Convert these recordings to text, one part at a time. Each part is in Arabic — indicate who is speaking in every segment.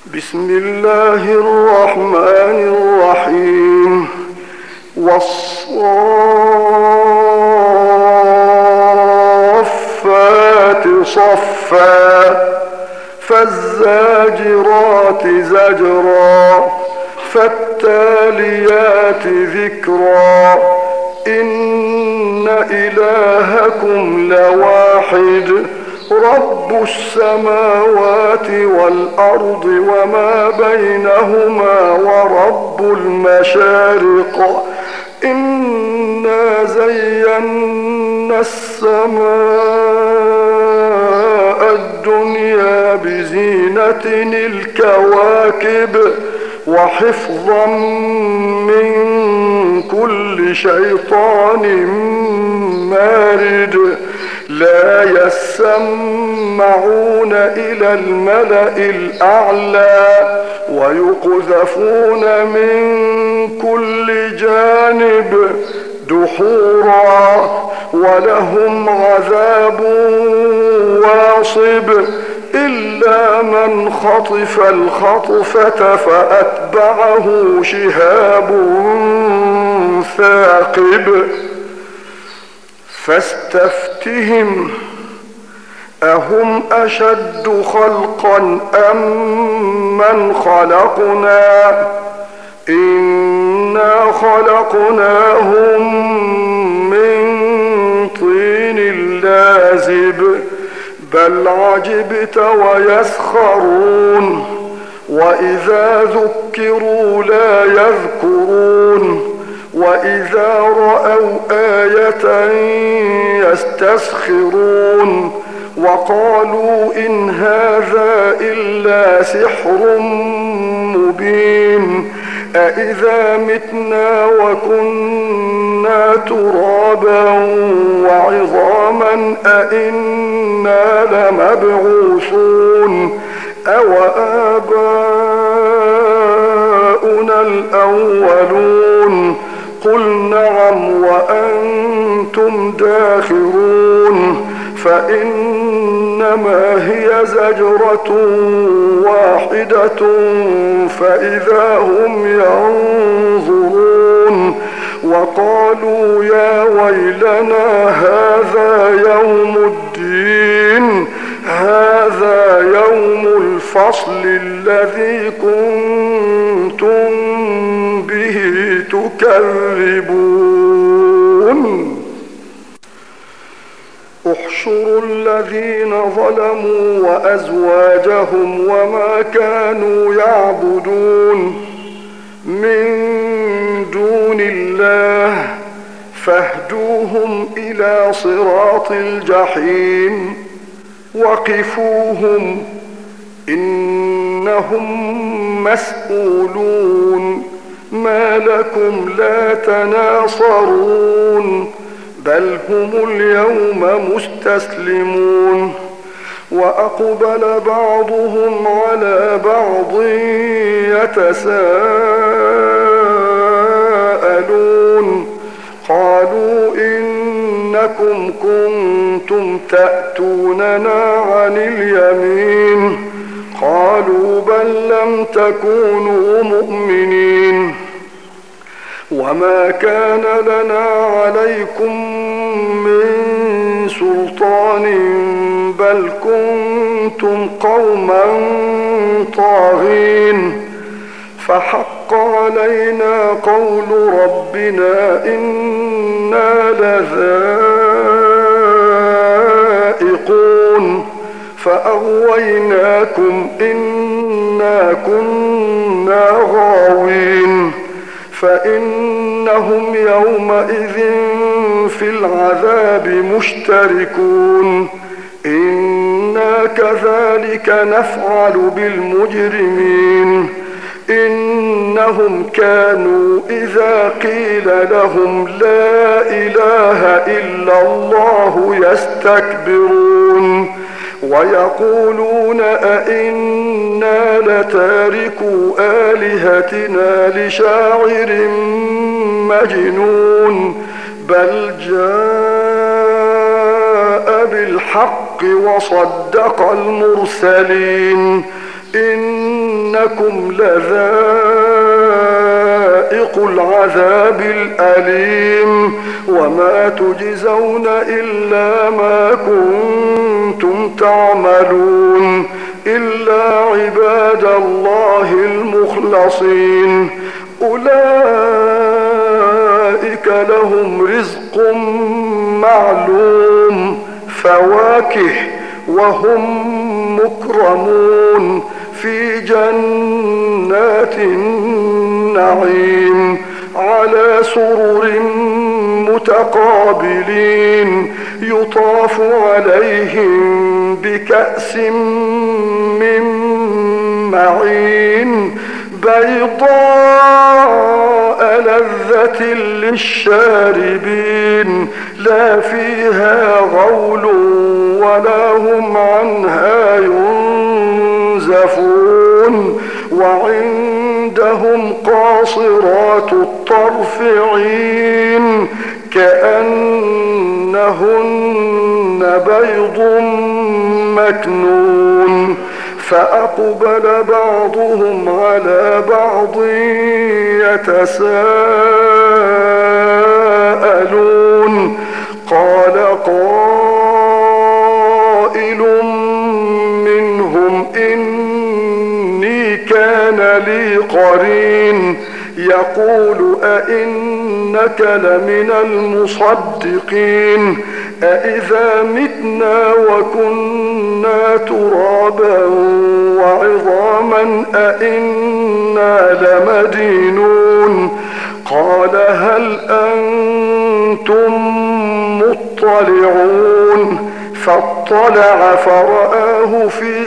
Speaker 1: بسم الله الرحمن الرحيم. والصافات صفا فالزاجرات زجرا فالتاليات ذكرا إن إلهكم لواحد رب السماوات والأرض وما بينهما ورب المشارق إنا زينا السماء الدنيا بزينة الكواكب وحفظا من كل شيطان مارد لا يسمعون إلى الملأ الأعلى ويقذفون من كل جانب دحورا ولهم عذاب واصب إلا من خطف الخطفة فأتبعه شهاب ثاقب فاستفتهم أهم أشد خلقا أم من خلقنا إنا خلقناهم من طين لازب بل عجبت ويسخرون وإذا ذكروا لا يذكرون وإذا رأوا آية يستسخرون وقالوا إن هذا إلا سحر مبين أإذا متنا وكنا ترابا وعظاما أإنا لمبعوثون أو آباؤنا الأولون قل نعم وأنتم داخرون فإنما هي زجرة واحدة فإذا هم ينظرون وقالوا يا ويلنا هذا يوم الدين هذا يوم الفصل الذي كنتم به تكذبون احشروا الذين ظلموا وأزواجهم وما كانوا يعبدون من دون الله فاهدوهم إلى صراط الجحيم وقفوهم إنهم مسؤولون ما لكم لا تناصرون بل هم اليوم مستسلمون وأقبل بعضهم على بعض يتساءلون قالوا إنكم كنتم تأتوننا عن اليمين قالوا بل لم تكونوا مؤمنين وما كان لنا عليكم من سلطان بل كنتم قوما طاغين فحق علينا قول ربنا إنا لذائقون فأغويناكم إنا كنا غاوين فإنهم يومئذ في العذاب مشتركون إنا كذلك نفعل بالمجرمين إنهم كانوا إذا قيل لهم لا إله إلا الله يستكبرون ويقولون أئنا لتاركوا آلهتنا لشاعر مجنون بل جاء بالحق وصدق المرسلين إنا إنكم لذائق العذاب الأليم وما تجزون إلا ما كنتم تعملون إلا عباد الله المخلصين أولئك لهم رزق معلوم فواكه وهم مكرمون في جنات النعيم على سرر متقابلين يطاف عليهم بكأس من معين بيضاء لذة للشاربين لا فيها غول ولا هم عنها ينزفون وعندهم قاصرات الطرف عين كأنهن بيض مكنون فأقبل بعضهم على بعض يتساءلون قال قائل منهم إني كان لي قرين يقول أئنك لمن المصدقين أإذا متنا وكنا ترابا وعظاما أئنا لمدينون قال هل أنتم مطلعون فاطلع فرآه في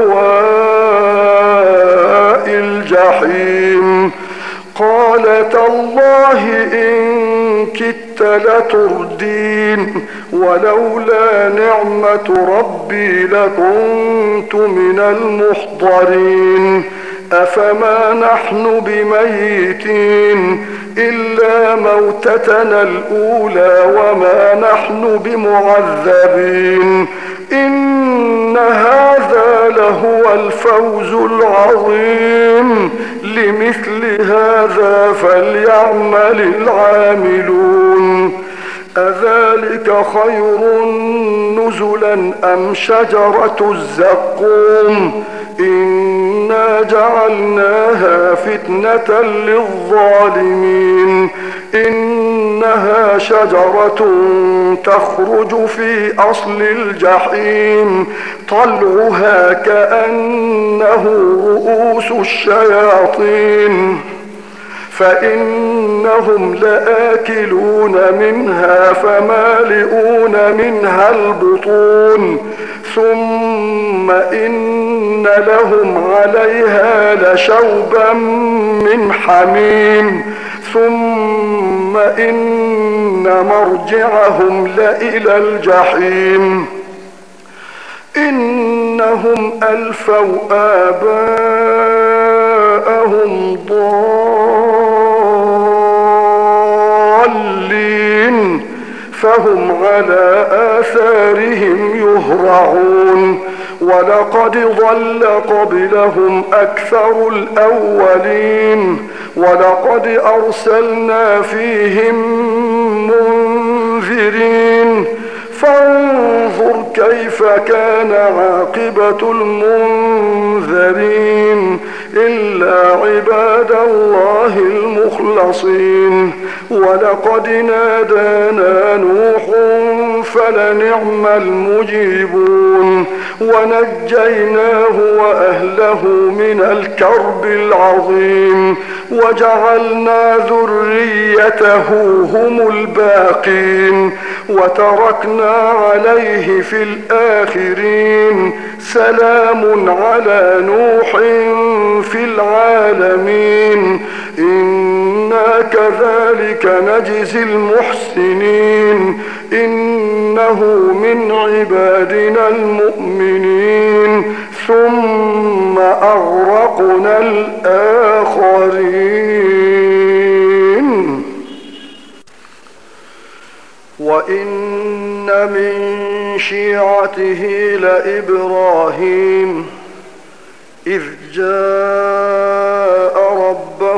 Speaker 1: سواء الجحيم قال تالله إن كدت لتردين ولولا نعمة ربي لكنت من المحضرين أفما نحن بميتين إلا موتتنا الأولى وما نحن بمعذبين إن هذا لهو الفوز العظيم لمثل هذا فليعمل العاملون أذلك خير نزلا أم شجرة الزقوم إنا جعلناها فتنة للظالمين إنها شجرة تخرج في أصل الجحيم طلعها كأنه رؤوس الشياطين فإنهم لآكلون منها فمالئون منها البطون ثم إن لهم عليها لشوبا من حميم ثم إن مرجعهم لإلى الجحيم إنهم ألفوا آباءهم ضالين فهم على آثارهم يهرعون ولقد ضل قبلهم أكثر الأولين ولقد أرسلنا فيهم منذرين فانظر كيف كان عاقبة المنذرين إلا عباد الله المخلصين ولقد نادانا نوح فلنعم المجيبون ونجيناه وأهله من الكرب العظيم وجعلنا ذريته هم الباقين وتركنا عليه في الآخرين سلام على نوح في العالمين إنا كذلك نجزي المحسنين إنه من عبادنا المؤمنين ثم أغرقنا الآخرين وإن من شيعته لإبراهيم إذ جاء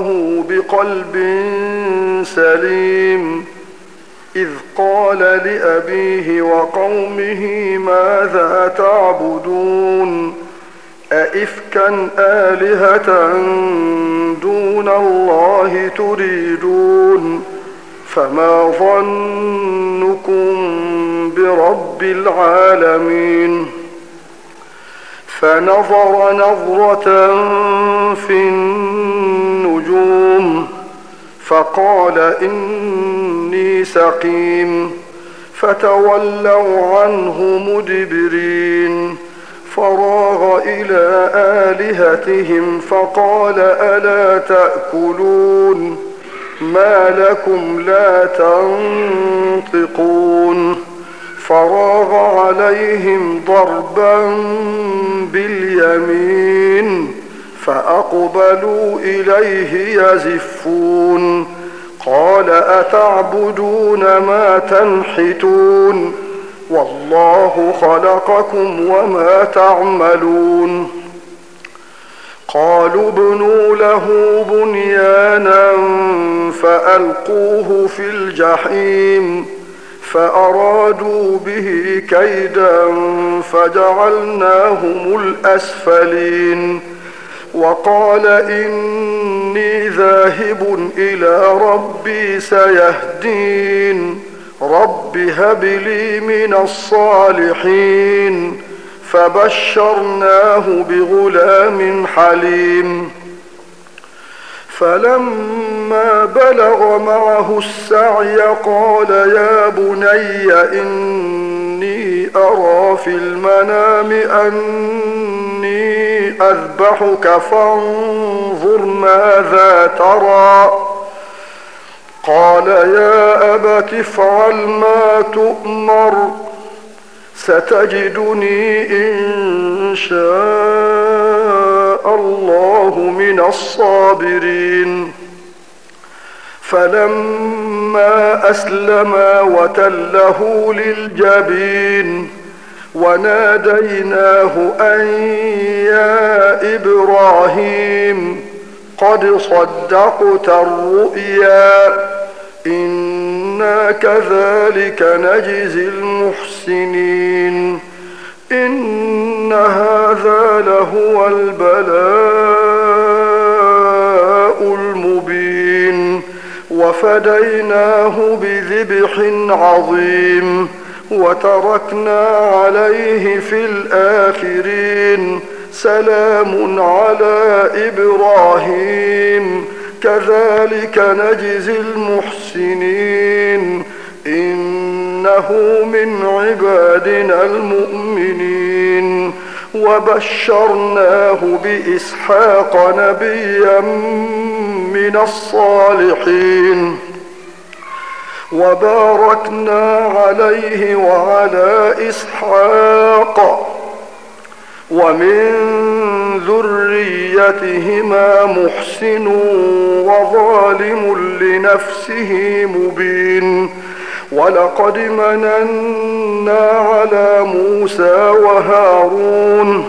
Speaker 1: له بقلب سليم إذ قال لأبيه وقومه ماذا تعبدون أئفكا آلهة دون الله تريدون فما ظنكم برب العالمين فنظر نظرة في النجوم فقال إني سقيم فتولوا عنه مدبرين فراغ إلى آلهتهم فقال ألا تأكلون ما لكم لا تنطقون فراغ عليهم ضربا باليمين فأقبلوا إليه يزفون قال أتعبدون ما تنحتون والله خلقكم وما تعملون قالوا ابنوا له بنيانا فألقوه في الجحيم فأرادوا به كيدا فجعلناهم الأسفلين وقال إني ذاهب إلى ربي سيهدين رب هب لي من الصالحين فبشرناه بغلام حليم فلما بلغ معه السعي قال يا بني إني أرى في المنام أني أذبحك فانظر ماذا ترى قال يا أبت افعل ما تؤمر ستجدني إن شاء الله من الصابرين فلما أسلما وتله للجبين وناديناه أن يا إبراهيم قد صدقت الرؤيا إنا كذلك نجزي المحسنين إن هذا لهو البلاء المبين وفديناه بذبح عظيم وتركنا عليه في الآخرين سلام على إبراهيم كذلك نجزي المحسنين إنه من عبادنا المؤمنين وبشرناه بإسحاق نبيا من الصالحين وباركنا عليه وعلى إسحاق ومن ذريتهما محسن وظالم لنفسه مبين ولقد مننا على موسى وهارون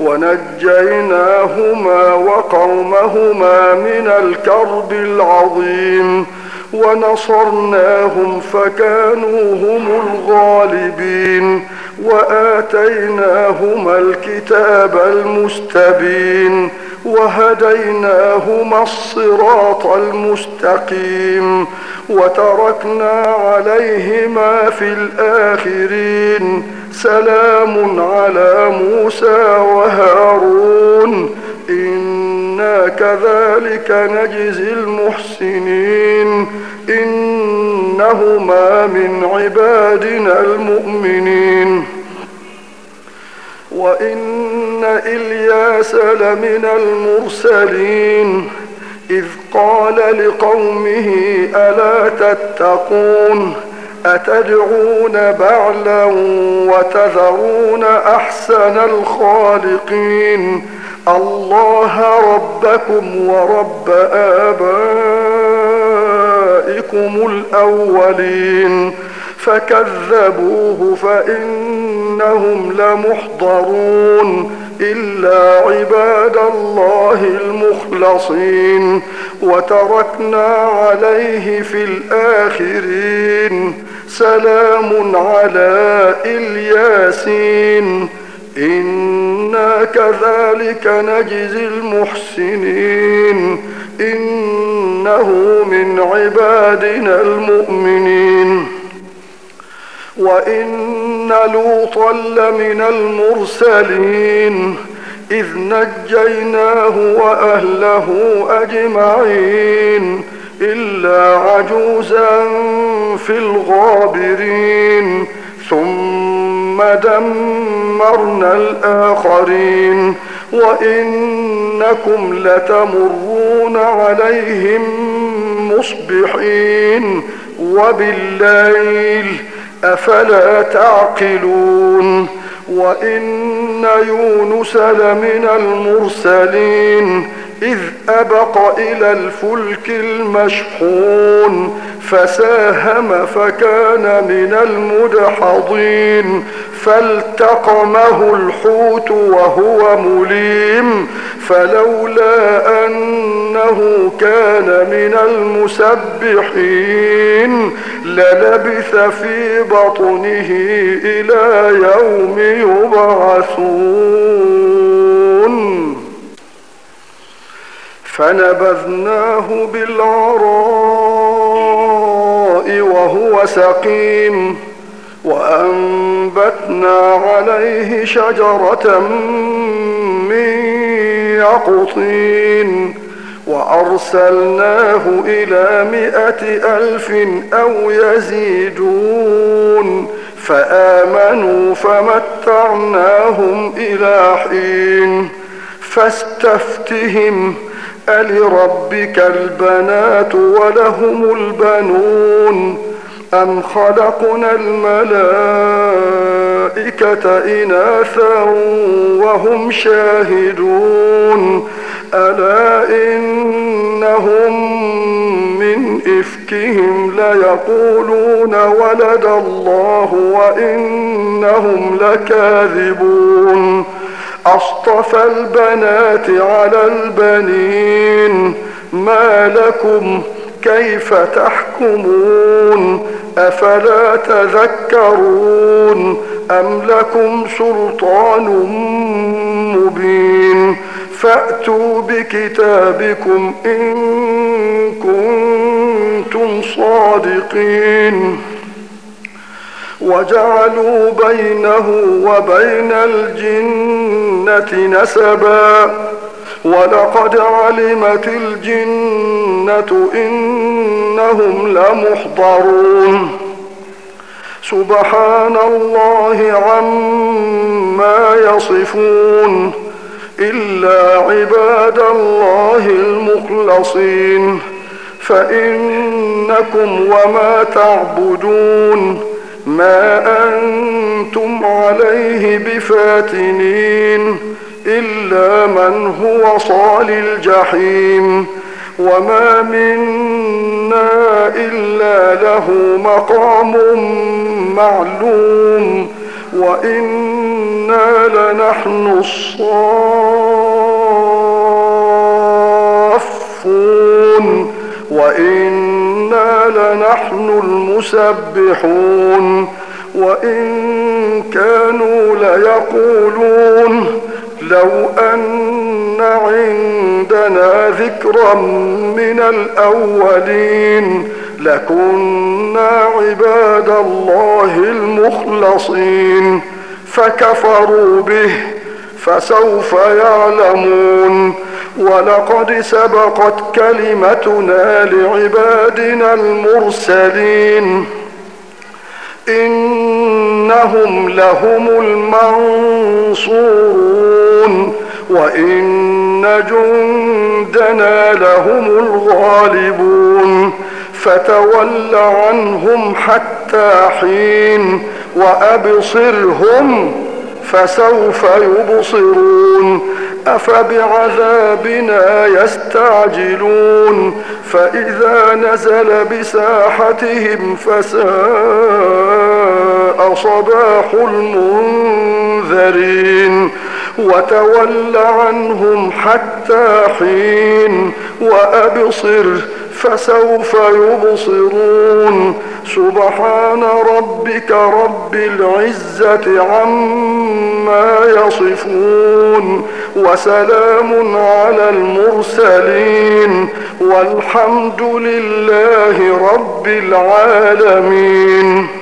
Speaker 1: ونجيناهما وقومهما من الكرب العظيم ونصرناهم فكانوا هم الغالبين وآتيناهما الكتاب المستبين وهديناهما الصراط المستقيم وتركنا عليهما في الآخرين سلام على موسى وهارون إنا كذلك نجزي المحسنين إنهما من عبادنا المؤمنين وإن إلياس لمن المرسلين إذ قال لقومه ألا تتقون أتدعون بعلا وتذرون أحسن الخالقين الله ربكم ورب آبائكم الأولين فكذبوه فإنهم لمحضرون إلا عباد الله الله المخلصين وتركنا عليه في الآخرين سلام على الياسين إنا كذلك نجزي المحسنين إنه من عبادنا المؤمنين وإن لوطا لمن المرسلين إذ نجيناه وأهله أجمعين إلا عجوزا في الغابرين ثم دمرنا الآخرين وإنكم لتمرون عليهم مصبحين وبالليل أفلا تعقلون وإن يونس لمن المرسلين إذ أبق إلى الفلك المشحون فساهم فكان من المدحضين فالتقمه الحوت وهو مليم فلولا أنه كان من المسبحين للبث في بطنه إلى يوم يبعثون فنبذناه بالعراء وهو سقيم وأنبتنا عليه شجرة من يقطين وأرسلناه إلى 100,000 أو يزيدون فآمنوا فمتعناهم إلى حين فاستفتهم ألربك البنات ولهم البنون أم خلقنا الملائكة إناثا وهم شاهدون ألا إنهم من إفكهم ليقولون ولد الله وإنهم لكاذبون أصطفى البنات على البنين ما لكم كيف تحكمون أفلا تذكرون أم لكم سلطان مبين فأتوا بكتابكم إن كنتم صادقين وجعلوا بينه وبين الجنة نسبا ولقد علمت الجنة إنهم لمحضرون سبحان الله عما يصفون إلا عباد الله المخلصين فإنكم وما تعبدون ما أنتم عليه بفاتنين إلا من هو صال الجحيم وما منا إلا له مقام معلوم وإنا لنحن الصافون وإنا لنحن المسبحون وإن كانوا ليقولون لو أن عندنا ذكرا من الأولين لكنا عباد الله المخلصين فكفروا به فسوف يعلمون ولقد سبقت كلمتنا لعبادنا المرسلين إنهم لهم المنصورون وإن جندنا لهم الغالبون فتول عنهم حتى حين وأبصرهم فسوف يبصرون أفبعذابنا يستعجلون فإذا نزل بساحتهم فساء صباح المنذرين وتول عنهم حتى حين وأبصر فسوف يبصرون. سبحان ربك رب العزة عما يصفون وسلام على المرسلين والحمد لله رب العالمين.